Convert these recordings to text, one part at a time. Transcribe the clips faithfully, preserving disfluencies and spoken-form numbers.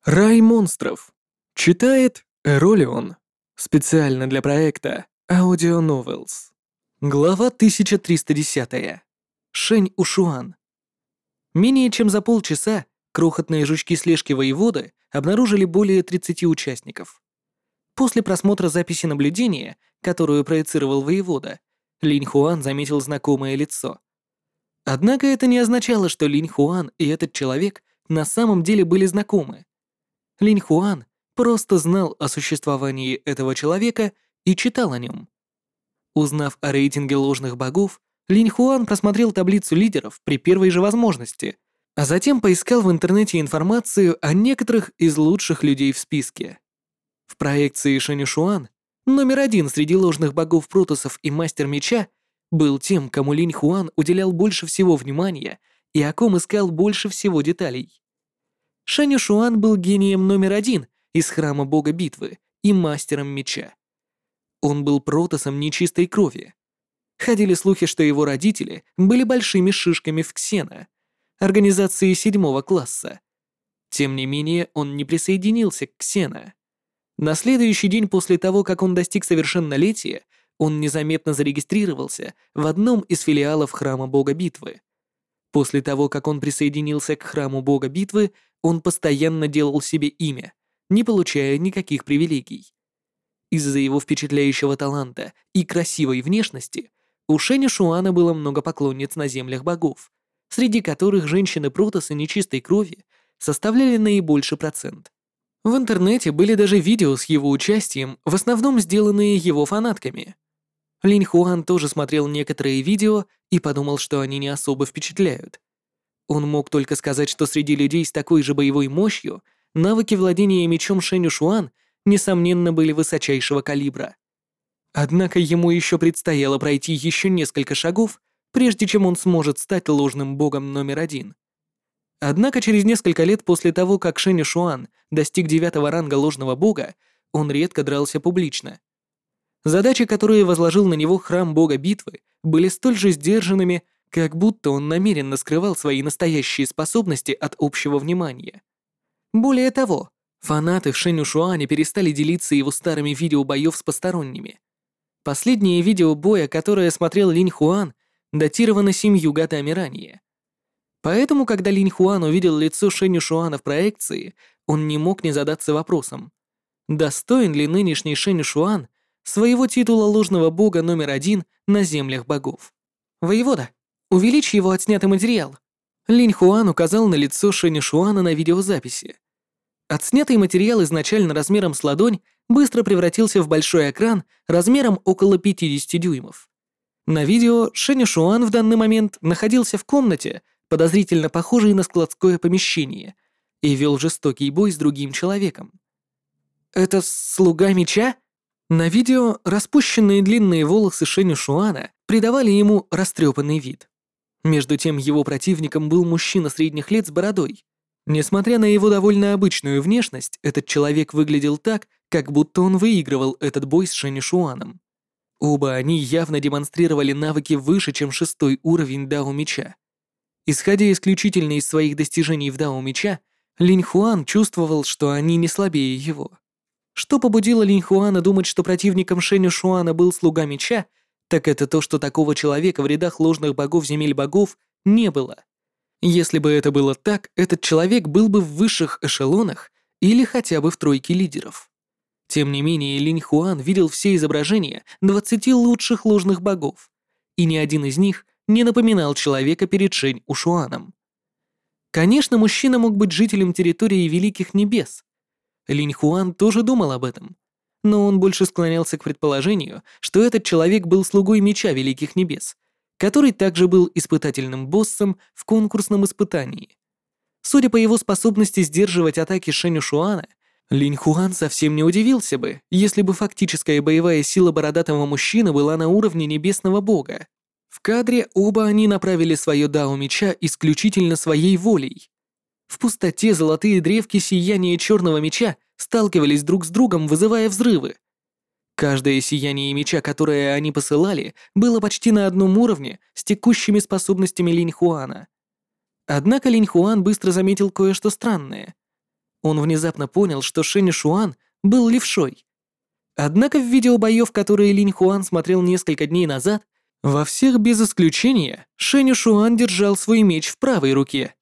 Рай монстров. Читает Эролион. Специально для проекта Audio Novels. Глава тысяча триста десять. Шэнь Ушуан. Менее чем за полчаса крохотные жучки-слежки воеводы обнаружили более тридцати участников. После просмотра записи наблюдения, которую проецировал воевода, Линь Хуан заметил знакомое лицо. Однако это не означало, что Линь Хуан и этот человек на самом деле были знакомы. Линь Хуан просто знал о существовании этого человека и читал о нем. Узнав о рейтинге ложных богов, Линь Хуан просмотрел таблицу лидеров при первой же возможности, а затем поискал в интернете информацию о некоторых из лучших людей в списке. В проекции Шэнь Ушуан номер один среди ложных богов Протоссов и Мастер Меча был тем, кому Линь Хуан уделял больше всего внимания и о ком искал больше всего деталей. Шэнь Ушуан был гением номер один из храма бога битвы и мастером меча. Он был протоссом нечистой крови. Ходили слухи, что его родители были большими шишками в Ксена, организации седьмого класса. Тем не менее, он не присоединился к Ксена. На следующий день после того, как он достиг совершеннолетия, он незаметно зарегистрировался в одном из филиалов храма бога битвы. После того, как он присоединился к храму бога битвы, он постоянно делал себе имя, не получая никаких привилегий. Из-за его впечатляющего таланта и красивой внешности у Шэня Шуана было много поклонниц на землях богов, среди которых женщины-протоссы нечистой крови составляли наибольший процент. В интернете были даже видео с его участием, в основном сделанные его фанатками. Линь Хуан тоже смотрел некоторые видео и подумал, что они не особо впечатляют. Он мог только сказать, что среди людей с такой же боевой мощью навыки владения мечом Шэнь Ушуан, несомненно, были высочайшего калибра. Однако ему еще предстояло пройти еще несколько шагов, прежде чем он сможет стать ложным богом номер один. Однако через несколько лет после того, как Шэнь Ушуан достиг девятого ранга ложного бога, он редко дрался публично. Задачи, которые возложил на него храм бога битвы, были столь же сдержанными, как будто он намеренно скрывал свои настоящие способности от общего внимания. Более того, фанаты в Шэнь Ушуане перестали делиться его старыми видео боев с посторонними. Последнее видео боя, которое смотрел Линь Хуан, датировано семью годами ранее. Поэтому, когда Линь Хуан увидел лицо Шэнь Ушуана в проекции, он не мог не задаться вопросом, достоин ли нынешний Шэнь Ушуан своего титула ложного бога номер один на землях богов. «Воевода, увеличь его отснятый материал». Линь Хуан указал на лицо Шэнь Ушуана на видеозаписи. Отснятый материал изначально размером с ладонь быстро превратился в большой экран размером около пятидесяти дюймов. На видео Шэнь Ушуан в данный момент находился в комнате, подозрительно похожей на складское помещение, и вел жестокий бой с другим человеком. «Это слуга меча?» На видео распущенные длинные волосы Шэнь Ушуана придавали ему растрепанный вид. Между тем его противником был мужчина средних лет с бородой. Несмотря на его довольно обычную внешность, этот человек выглядел так, как будто он выигрывал этот бой с Шэнь Ушуаном. Оба они явно демонстрировали навыки выше, чем шестой уровень Дао Меча. Исходя исключительно из своих достижений в Дао Меча, Линь Хуан чувствовал, что они не слабее его. Что побудило Линь Хуана думать, что противником Шэнь Ушуана был слуга меча, так это то, что такого человека в рядах ложных богов земель богов не было. Если бы это было так, этот человек был бы в высших эшелонах или хотя бы в тройке лидеров. Тем не менее, Линь Хуан видел все изображения двадцати лучших ложных богов, и ни один из них не напоминал человека перед Шэнь Ушуаном. Конечно, мужчина мог быть жителем территории Великих Небес. Линь Хуан тоже думал об этом, но он больше склонялся к предположению, что этот человек был слугой меча Великих Небес, который также был испытательным боссом в конкурсном испытании. Судя по его способности сдерживать атаки Шэнь Ушуана, Линь Хуан совсем не удивился бы, если бы фактическая боевая сила бородатого мужчины была на уровне небесного бога. В кадре оба они направили свое дао меча исключительно своей волей. В пустоте золотые древки сияния черного меча сталкивались друг с другом, вызывая взрывы. Каждое сияние меча, которое они посылали, было почти на одном уровне с текущими способностями Линь Хуана. Однако Линь Хуан быстро заметил кое-что странное. Он внезапно понял, что Шэнь Шуан был левшой. Однако в видеобоев, которые Линь Хуан смотрел несколько дней назад, во всех без исключения Шэнь Шуан держал свой меч в правой руке.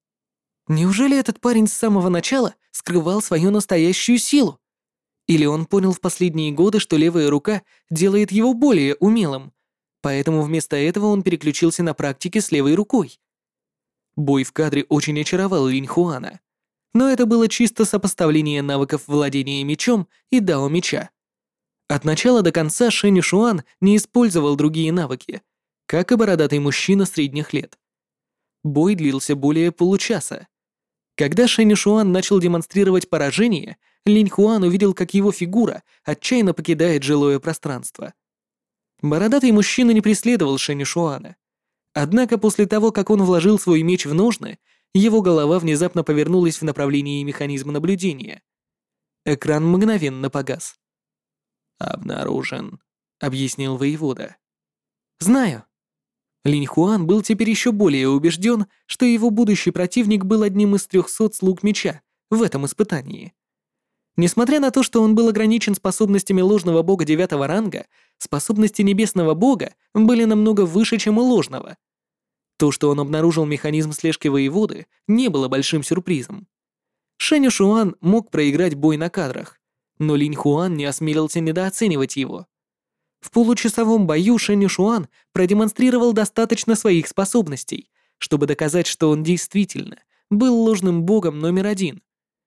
Неужели этот парень с самого начала скрывал свою настоящую силу? Или он понял в последние годы, что левая рука делает его более умелым, поэтому вместо этого он переключился на практике с левой рукой? Бой в кадре очень очаровал Линь Хуана, но это было чисто сопоставление навыков владения мечом и дао меча. От начала до конца Шэнь Шуан не использовал другие навыки, как и бородатый мужчина средних лет. Бой длился более получаса. Когда Шэнь Шуан начал демонстрировать поражение, Линь Хуан увидел, как его фигура отчаянно покидает жилое пространство. Бородатый мужчина не преследовал Шэнь Шуана. Однако после того, как он вложил свой меч в ножны, его голова внезапно повернулась в направлении механизма наблюдения. Экран мгновенно погас. «Обнаружен», — объяснил воевода. «Знаю». Линь Хуан был теперь еще более убежден, что его будущий противник был одним из трехсот слуг меча в этом испытании. Несмотря на то, что он был ограничен способностями ложного бога девятого ранга, способности небесного бога были намного выше, чем у ложного. То, что он обнаружил механизм слежки воеводы, не было большим сюрпризом. Шэнь Шуан мог проиграть бой на кадрах, но Линь Хуан не осмелился недооценивать его. В получасовом бою Шэнь Шуан продемонстрировал достаточно своих способностей, чтобы доказать, что он действительно был ложным богом номер один.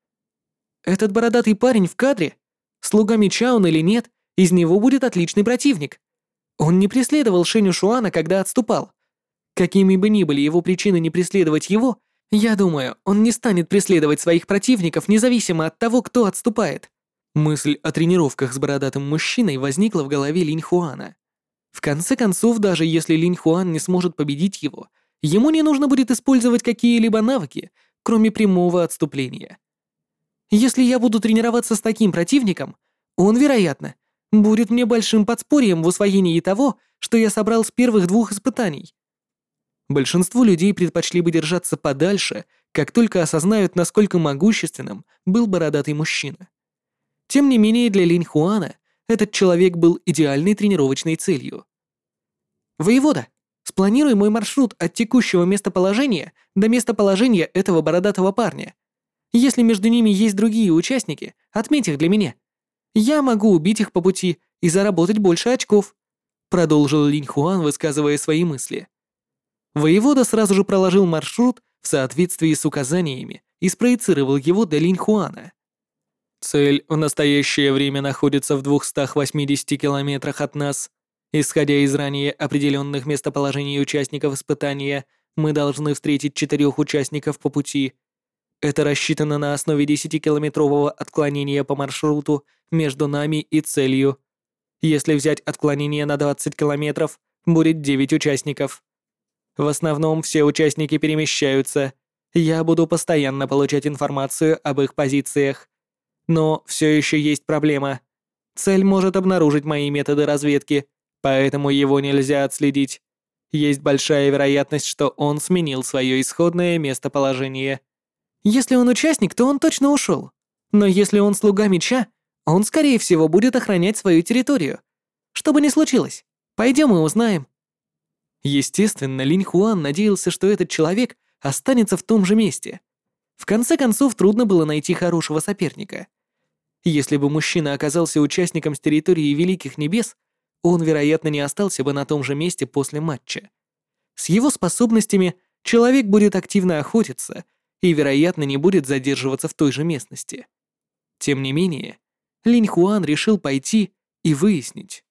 Этот бородатый парень в кадре? Слуга меча он или нет, из него будет отличный противник. Он не преследовал Шэнь Шуана, когда отступал. Какими бы ни были его причины не преследовать его, я думаю, он не станет преследовать своих противников, независимо от того, кто отступает. Мысль о тренировках с бородатым мужчиной возникла в голове Линь Хуана. В конце концов, даже если Линь Хуан не сможет победить его, ему не нужно будет использовать какие-либо навыки, кроме прямого отступления. Если я буду тренироваться с таким противником, он, вероятно, будет мне большим подспорьем в усвоении того, что я собрал с первых двух испытаний. Большинство людей предпочли бы держаться подальше, как только осознают, насколько могущественным был бородатый мужчина. Тем не менее, для Линь Хуана этот человек был идеальной тренировочной целью. «Воевода, спланируй мой маршрут от текущего местоположения до местоположения этого бородатого парня. Если между ними есть другие участники, отметь их для меня. Я могу убить их по пути и заработать больше очков», продолжил Линь Хуан, высказывая свои мысли. Воевода сразу же проложил маршрут в соответствии с указаниями и спроецировал его до Линь Хуана. «Цель в настоящее время находится в двухстах восьмидесяти километрах от нас. Исходя из ранее определенных местоположений участников испытания, мы должны встретить четырех участников по пути. Это рассчитано на основе десятикилометрового отклонения по маршруту между нами и целью. Если взять отклонение на двадцать километров, будет девять участников. В основном все участники перемещаются. Я буду постоянно получать информацию об их позициях. Но все еще есть проблема. Цель может обнаружить мои методы разведки, поэтому его нельзя отследить. Есть большая вероятность, что он сменил свое исходное местоположение. Если он участник, то он точно ушел. Но если он слуга меча, он, скорее всего, будет охранять свою территорию. Что бы ни случилось, пойдем и узнаем». Естественно, Линь Хуан надеялся, что этот человек останется в том же месте. В конце концов, трудно было найти хорошего соперника. Если бы мужчина оказался участником с территории Великих Небес, он, вероятно, не остался бы на том же месте после матча. С его способностями человек будет активно охотиться и, вероятно, не будет задерживаться в той же местности. Тем не менее, Линь Хуан решил пойти и выяснить.